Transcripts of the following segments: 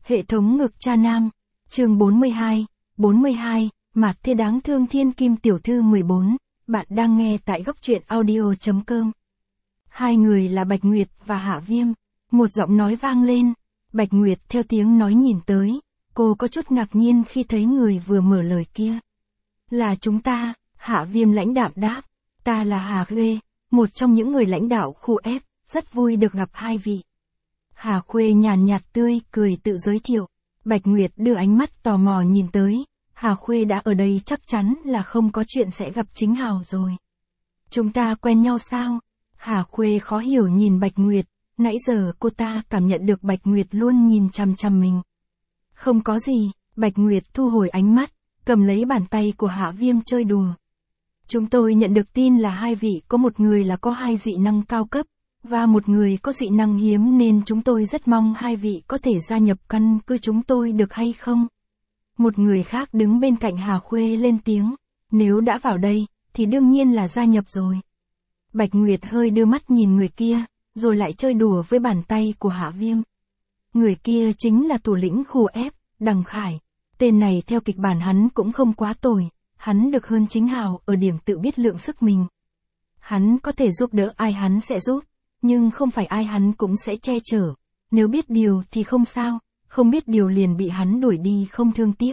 Hệ thống ngực cha nam. Chương 42, Mạt Thê đáng thương thiên kim tiểu thư 14, bạn đang nghe tại góc truyện audio.com. Hai người là Bạch Nguyệt và Hạ Viêm. Một giọng nói vang lên. Bạch Nguyệt theo tiếng nói nhìn tới. Cô có chút ngạc nhiên khi thấy người vừa mở lời kia. Là chúng ta, Hạ Viêm lãnh đạm đáp. Ta là Hà Khuê, một trong những người lãnh đạo khu F, rất vui được gặp hai vị. Hà Khuê nhàn nhạt tươi cười tự giới thiệu. Bạch Nguyệt đưa ánh mắt tò mò nhìn tới. Hà Khuê đã ở đây chắc chắn là không có chuyện sẽ gặp Chính Hào rồi. Chúng ta quen nhau sao? Hà Khuê khó hiểu nhìn Bạch Nguyệt. Nãy giờ cô ta cảm nhận được Bạch Nguyệt luôn nhìn chằm chằm mình. Không có gì, Bạch Nguyệt thu hồi ánh mắt, cầm lấy bàn tay của Hạ Viêm chơi đùa. Chúng tôi nhận được tin là hai vị có một người là có hai dị năng cao cấp, và một người có dị năng hiếm nên chúng tôi rất mong hai vị có thể gia nhập căn cứ chúng tôi được hay không? Một người khác đứng bên cạnh Hà Khuê lên tiếng, nếu đã vào đây, thì đương nhiên là gia nhập rồi. Bạch Nguyệt hơi đưa mắt nhìn người kia, rồi lại chơi đùa với bàn tay của Hạ Viêm. Người kia chính là thủ lĩnh khu F, Đằng Khải. Tên này theo kịch bản hắn cũng không quá tồi, hắn được hơn Chính Hào ở điểm tự biết lượng sức mình. Hắn có thể giúp đỡ ai hắn sẽ giúp, nhưng không phải ai hắn cũng sẽ che chở. Nếu biết điều thì không sao, không biết điều liền bị hắn đuổi đi không thương tiếc.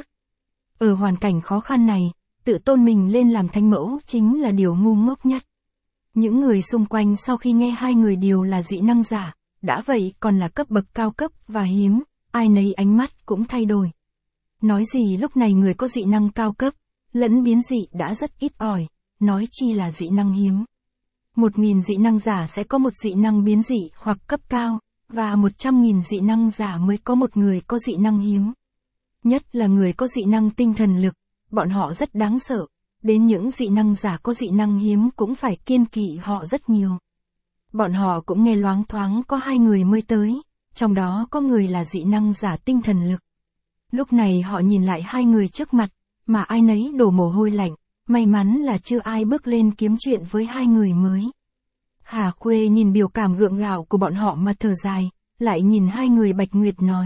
Ở hoàn cảnh khó khăn này, tự tôn mình lên làm thánh mẫu chính là điều ngu ngốc nhất. Những người xung quanh sau khi nghe hai người đều là dị năng giả, đã vậy còn là cấp bậc cao cấp và hiếm, ai nấy ánh mắt cũng thay đổi. Nói gì lúc này người có dị năng cao cấp, lẫn biến dị đã rất ít ỏi, nói chi là dị năng hiếm. 1.000 dị năng giả sẽ có một dị năng biến dị hoặc cấp cao, và 100.000 dị năng giả mới có một người có dị năng hiếm. Nhất là người có dị năng tinh thần lực, bọn họ rất đáng sợ, đến những dị năng giả có dị năng hiếm cũng phải kiêng kỵ họ rất nhiều. Bọn họ cũng nghe loáng thoáng có hai người mới tới, trong đó có người là dị năng giả tinh thần lực. Lúc này họ nhìn lại hai người trước mặt, mà ai nấy đổ mồ hôi lạnh, may mắn là chưa ai bước lên kiếm chuyện với hai người mới. Hà Khuê nhìn biểu cảm gượng gạo của bọn họ mà thở dài, lại nhìn hai người. Bạch Nguyệt nói.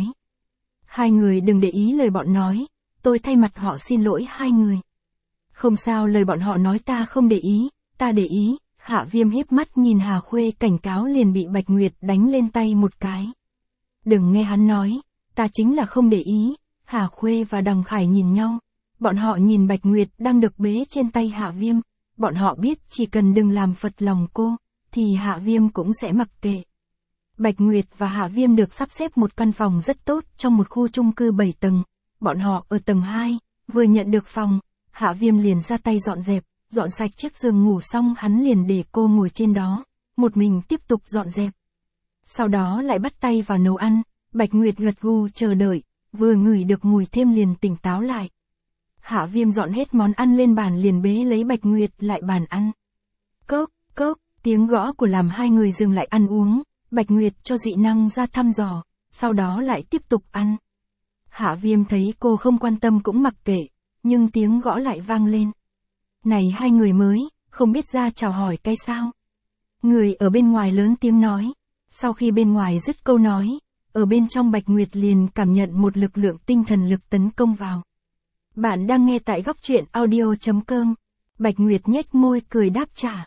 Hai người đừng để ý lời bọn nói, tôi thay mặt họ xin lỗi hai người. Không sao, lời bọn họ nói ta không để ý, ta để ý. Hạ Viêm híp mắt nhìn Hà Khuê cảnh cáo liền bị Bạch Nguyệt đánh lên tay một cái. Đừng nghe hắn nói, ta chính là không để ý. Hà Khuê và Đằng Khải nhìn nhau. Bọn họ nhìn Bạch Nguyệt đang được bế trên tay Hạ Viêm. Bọn họ biết chỉ cần đừng làm phật lòng cô, thì Hạ Viêm cũng sẽ mặc kệ. Bạch Nguyệt và Hạ Viêm được sắp xếp một căn phòng rất tốt trong một khu chung cư 7 tầng. Bọn họ ở tầng 2, vừa nhận được phòng, Hạ Viêm liền ra tay dọn sạch chiếc giường ngủ xong hắn liền để cô ngồi trên đó, một mình tiếp tục dọn dẹp. Sau đó lại bắt tay vào nấu ăn, Bạch Nguyệt gật gù chờ đợi, vừa ngửi được mùi thêm liền tỉnh táo lại. Hạ Viêm dọn hết món ăn lên bàn liền bế lấy Bạch Nguyệt lại bàn ăn. Cốc, cốc, tiếng gõ của làm hai người dừng lại ăn uống, Bạch Nguyệt cho dị năng ra thăm dò, sau đó lại tiếp tục ăn. Hạ Viêm thấy cô không quan tâm cũng mặc kệ, nhưng tiếng gõ lại vang lên. Này hai người mới, không biết ra chào hỏi cái sao? Người ở bên ngoài lớn tiếng nói. Sau khi bên ngoài dứt câu nói, ở bên trong Bạch Nguyệt liền cảm nhận một lực lượng tinh thần lực tấn công vào. Bạn đang nghe tại góc truyện audio.com. Bạch Nguyệt nhếch môi cười đáp trả.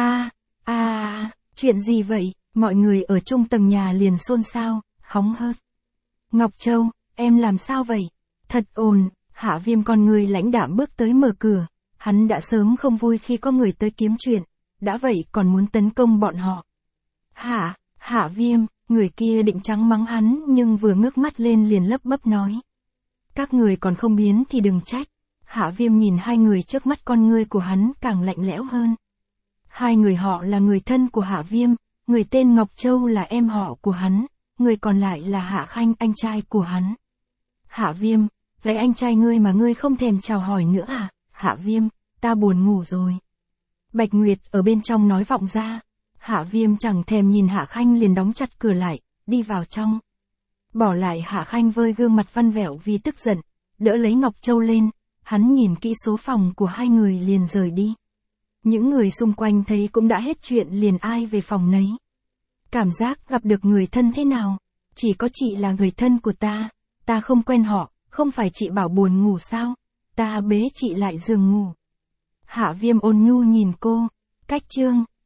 Chuyện gì vậy? Mọi người ở chung tầng nhà liền xôn xao, hóng hớt. Ngọc Châu, em làm sao vậy? Thật ồn. Hạ Viêm con người lãnh đạm bước tới mở cửa. Hắn đã sớm không vui khi có người tới kiếm chuyện, đã vậy còn muốn tấn công bọn họ. Hạ Viêm, người kia định trắng mắng hắn nhưng vừa ngước mắt lên liền lấp bấp nói. Các người còn không biến thì đừng trách. Hạ Viêm nhìn hai người trước mắt, con ngươi của hắn càng lạnh lẽo hơn. Hai người họ là người thân của Hạ Viêm, người tên Ngọc Châu là em họ của hắn, người còn lại là Hạ Khanh anh trai của hắn. Hạ Viêm, lấy anh trai ngươi mà ngươi không thèm chào hỏi nữa à? Hạ Viêm, ta buồn ngủ rồi. Bạch Nguyệt ở bên trong nói vọng ra. Hạ Viêm chẳng thèm nhìn Hạ Khanh liền đóng chặt cửa lại, đi vào trong. Bỏ lại Hạ Khanh vơi gương mặt văn vẹo vì tức giận, đỡ lấy Ngọc Châu lên, hắn nhìn kỹ số phòng của hai người liền rời đi. Những người xung quanh thấy cũng đã hết chuyện liền ai về phòng nấy. Cảm giác gặp được người thân thế nào? Chỉ có chị là người thân của ta, Ta không quen họ, không phải chị bảo buồn ngủ sao? Ta bế chị lại giường ngủ. Hạ Viêm ôn nhu nhìn cô. Cách chương.